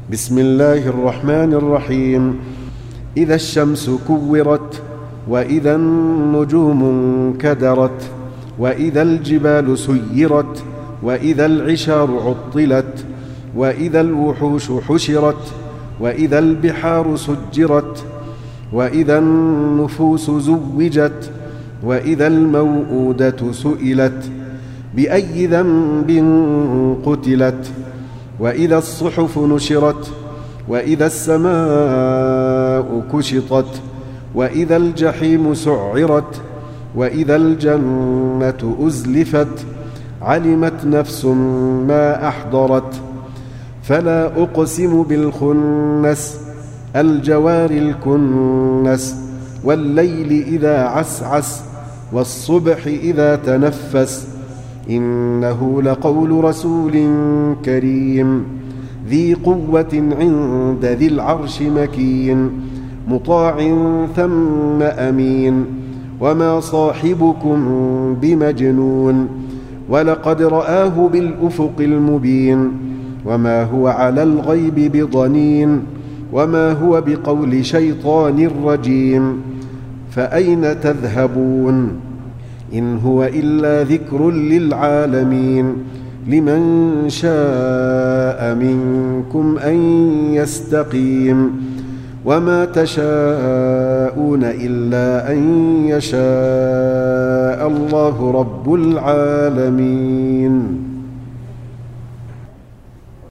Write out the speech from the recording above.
بسم الله الرحمن الرحيم. إذا الشمس كورت، وإذا النجوم انكدرت، وإذا الجبال سيرت، وإذا العشار عطلت، وإذا الوحوش حشرت، وإذا البحار سجرت، وإذا النفوس زوجت، وإذا الموءودة سئلت بأي ذنب قتلت، وإذا الصحف نشرت، وإذا السماء كشطت، وإذا الجحيم سعرت، وإذا الجنة أزلفت، علمت نفس ما أحضرت. فلا أقسم بالخنس، الجوار الكنس، والليل إذا عسعس، والصبح إذا تنفس، إنه لقول رسول كريم ذي قوة عند ذي العرش مكين، مطاع ثم أمين، وما صاحبكم بمجنون، ولقد رآه بالأفق المبين، وما هو على الغيب بضنين، وما هو بقول شيطان رجيم. فأين تذهبون؟ إن هو إلا ذكر للعالمين، لمن شاء منكم أن يستقيم، وما تشاءون إلا أن يشاء الله رب العالمين.